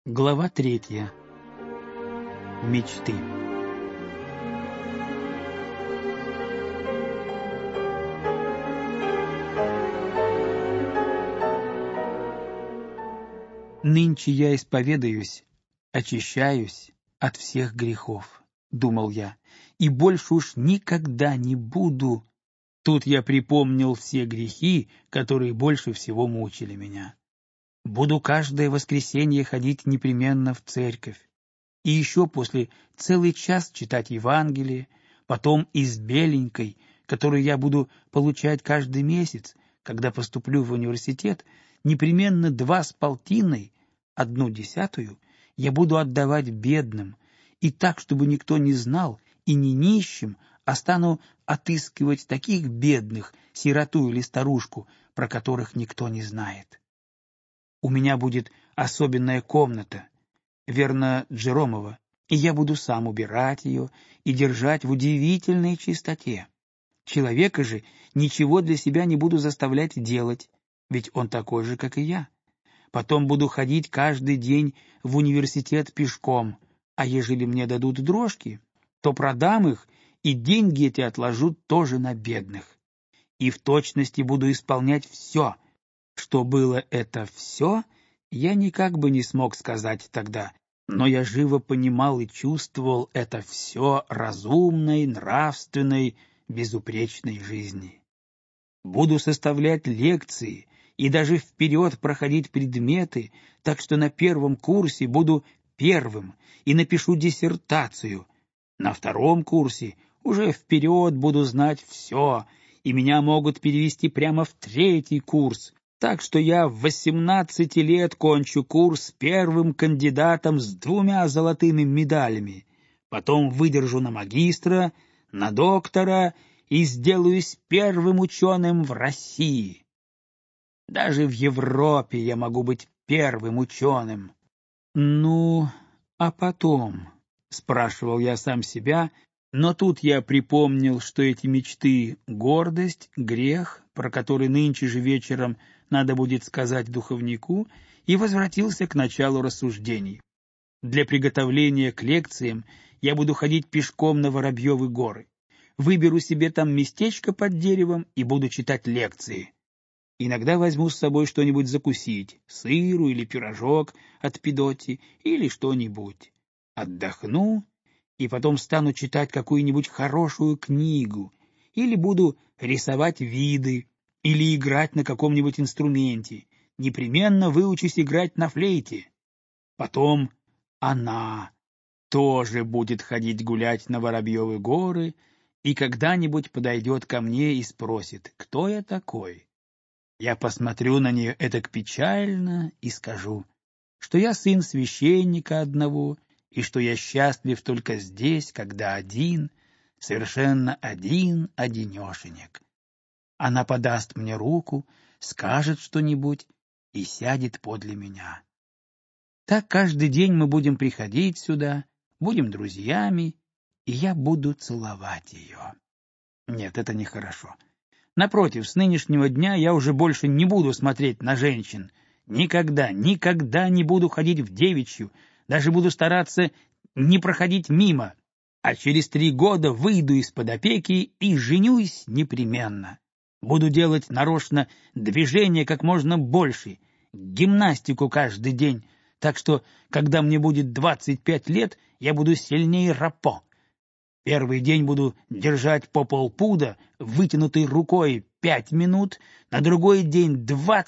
Глава 3. Мечты. «Нынче я исповедаюсь, очищаюсь от всех грехов», — думал я, — «и больше уж никогда не буду». Тут я припомнил все грехи, которые больше всего мучили меня. Буду каждое воскресенье ходить непременно в церковь, и еще после целый час читать Евангелие, потом из беленькой, которую я буду получать каждый месяц, когда поступлю в университет, непременно 2,5, 1/10 я буду отдавать бедным, и так, чтобы никто не знал, и не нищим, а стану отыскивать таких бедных, сироту или старушку, про которых никто не знает. У меня будет особенная комната, верно, Джеромова, и я буду сам убирать ее и держать в удивительной чистоте. Человека же ничего для себя не буду заставлять делать, ведь он такой же, как и я. Потом буду ходить каждый день в университет пешком, а ежели мне дадут дрожки, то продам их, и деньги эти отложу тоже на бедных. И в точности буду исполнять все. Что было это все, я никак бы не смог сказать тогда, но я живо понимал и чувствовал это все разумной, нравственной, безупречной жизни. Буду составлять лекции и даже вперед проходить предметы, так что на первом курсе буду первым и напишу диссертацию. На втором курсе уже вперед буду знать все, и меня могут перевести прямо в третий курс, так что я в 18 лет кончу курс первым кандидатом с 2 золотыми медалями, потом выдержу на магистра, на доктора и сделаюсь первым ученым в России. Даже в Европе я могу быть первым ученым. «Ну, а потом?» — спрашивал я сам себя, но тут я припомнил, что эти мечты — гордость, грех, про который нынче же вечером надо будет сказать духовнику, и возвратился к началу рассуждений. Для приготовления к лекциям я буду ходить пешком на Воробьевы горы. Выберу себе там местечко под деревом и буду читать лекции. Иногда возьму с собой что-нибудь закусить, сыру или пирожок от Педотти или что-нибудь. Отдохну и потом стану читать какую-нибудь хорошую книгу или буду рисовать виды или играть на каком-нибудь инструменте. Непременно выучусь играть на флейте. Потом она тоже будет ходить гулять на Воробьевы горы и когда-нибудь подойдет ко мне и спросит, кто я такой. Я посмотрю на нее этак печально и скажу, что я сын священника одного и что я счастлив только здесь, когда один, совершенно один-одинешенек. Она подаст мне руку, скажет что-нибудь и сядет подле меня. Так каждый день мы будем приходить сюда, будем друзьями, и я буду целовать ее. Нет, это нехорошо. Напротив, с нынешнего дня я уже больше не буду смотреть на женщин. Никогда, никогда не буду ходить в девичью, даже буду стараться не проходить мимо, а через 3 года выйду из-под опеки и женюсь непременно. Буду делать нарочно движения как можно больше, гимнастику каждый день, так что, когда мне будет 25 лет, я буду сильнее Рапо. Первый день буду держать по полпуда вытянутой рукой 5 минут, на другой день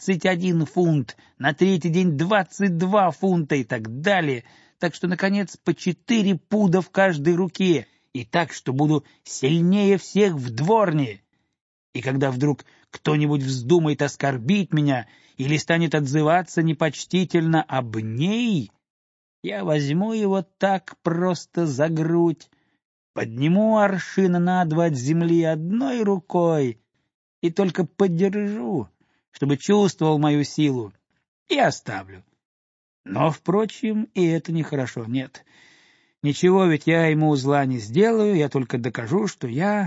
21 фунт, на третий день 22 фунта и так далее, так что, наконец, по 4 пуда в каждой руке, и так, что буду сильнее всех в дворне. И когда вдруг кто-нибудь вздумает оскорбить меня или станет отзываться непочтительно об ней, я возьму его так просто за грудь, подниму аршина на 2 от земли одной рукой и только подержу, чтобы чувствовал мою силу, и оставлю. Но, впрочем, и это нехорошо, нет. Ничего, ведь я ему зла не сделаю, я только докажу, что я...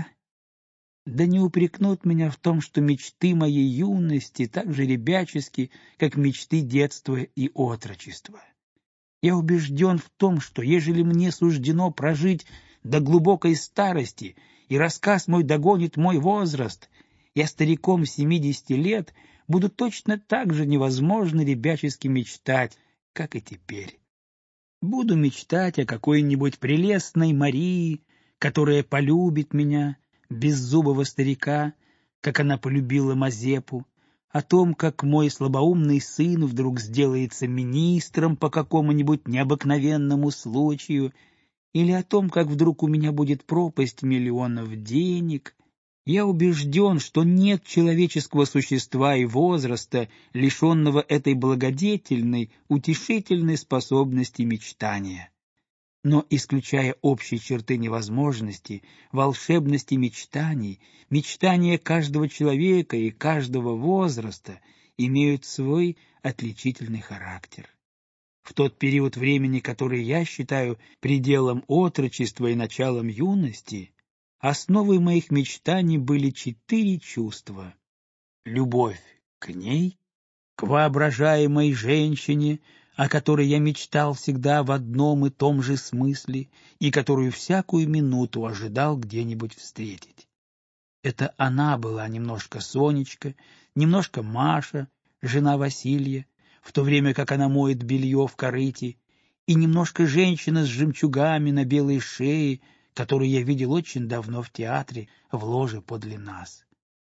Да не упрекнут меня в том, что мечты моей юности так же ребячески, как мечты детства и отрочества. Я убежден в том, что ежели мне суждено прожить до глубокой старости, и рассказ мой догонит мой возраст, я стариком 70 лет буду точно так же невозможно ребячески мечтать, как и теперь. Буду мечтать о какой-нибудь прелестной Марии, которая полюбит меня, беззубого старика, как она полюбила Мазепу, о том, как мой слабоумный сын вдруг сделается министром по какому-нибудь необыкновенному случаю, или о том, как вдруг у меня будет пропасть миллионов денег. Я убежден, что нет человеческого существа и возраста, лишенного этой благодетельной, утешительной способности мечтания. Но, исключая общие черты невозможности, волшебности мечтаний, мечтания каждого человека и каждого возраста имеют свой отличительный характер. В тот период времени, который я считаю пределом отрочества и началом юности, основой моих мечтаний были 4 чувства: любовь к ней, к воображаемой женщине, о которой я мечтал всегда в одном и том же смысле и которую всякую минуту ожидал где-нибудь встретить. Это она была немножко Сонечка, немножко Маша, жена Василия, в то время как она моет белье в корыте, и немножко женщина с жемчугами на белой шее, которую я видел очень давно в театре в ложе подле нас.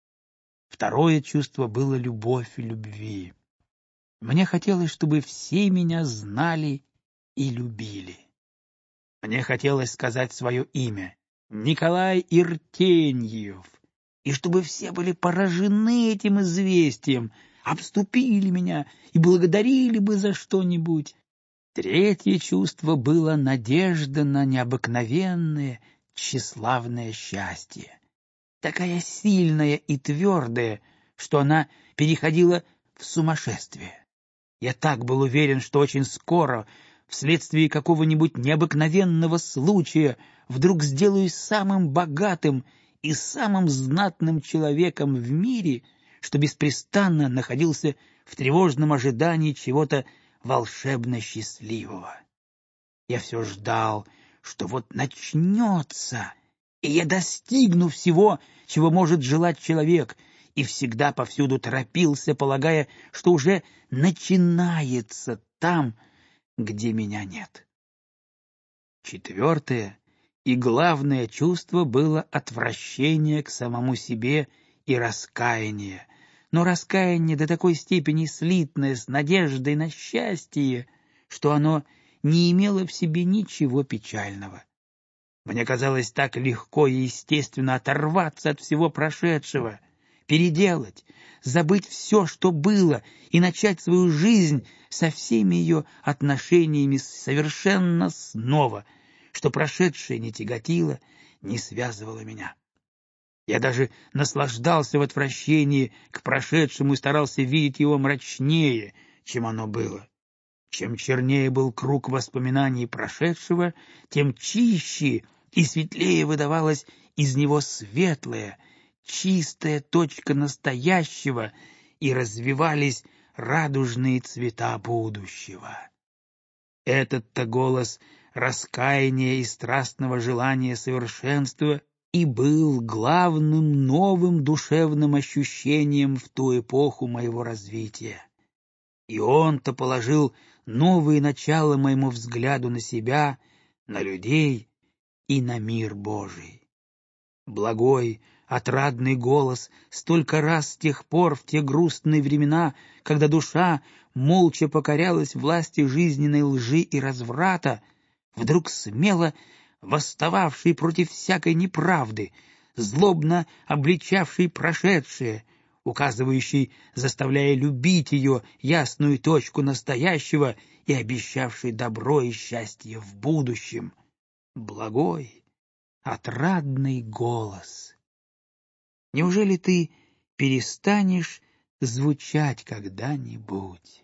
Второе чувство было любовь любви. Мне хотелось, чтобы все меня знали и любили. Мне хотелось сказать свое имя — Николай Иртеньев, и чтобы все были поражены этим известием, обступили меня и благодарили бы за что-нибудь. Третье чувство было надежда на необыкновенное, тщеславное счастье. Такая сильная и твердая, что она переходила в сумасшествие. Я так был уверен, что очень скоро, вследствие какого-нибудь необыкновенного случая, вдруг сделаюсь самым богатым и самым знатным человеком в мире, что беспрестанно находился в тревожном ожидании чего-то волшебно счастливого. Я все ждал, что вот начнется, и я достигну всего, чего может желать человек, и всегда повсюду торопился, полагая, что уже начинается там, где меня нет. Четвертое и главное чувство было отвращение к самому себе и раскаяние, но раскаяние до такой степени слитное с надеждой на счастье, что оно не имело в себе ничего печального. Мне казалось так легко и естественно оторваться от всего прошедшего, переделать, забыть все, что было, и начать свою жизнь со всеми ее отношениями совершенно снова, что прошедшее не тяготило, не связывало меня. Я даже наслаждался в отвращении к прошедшему и старался видеть его мрачнее, чем оно было. Чем чернее был круг воспоминаний прошедшего, тем чище и светлее выдавалась из него светлая, чистая точка настоящего, и развивались радужные цвета будущего. Этот-то голос раскаяния и страстного желания совершенства и был главным новым душевным ощущением в ту эпоху моего развития. И он-то положил новые начала моему взгляду на себя, на людей и на мир Божий. Благой, отрадный голос столько раз с тех пор, в те грустные времена, когда душа молча покорялась власти жизненной лжи и разврата, вдруг смело восстававший против всякой неправды, злобно обличавший прошедшее, указывающий, заставляя любить ее ясную точку настоящего и обещавший добро и счастье в будущем. Благой, отрадный голос. Неужели ты перестанешь звучать когда-нибудь?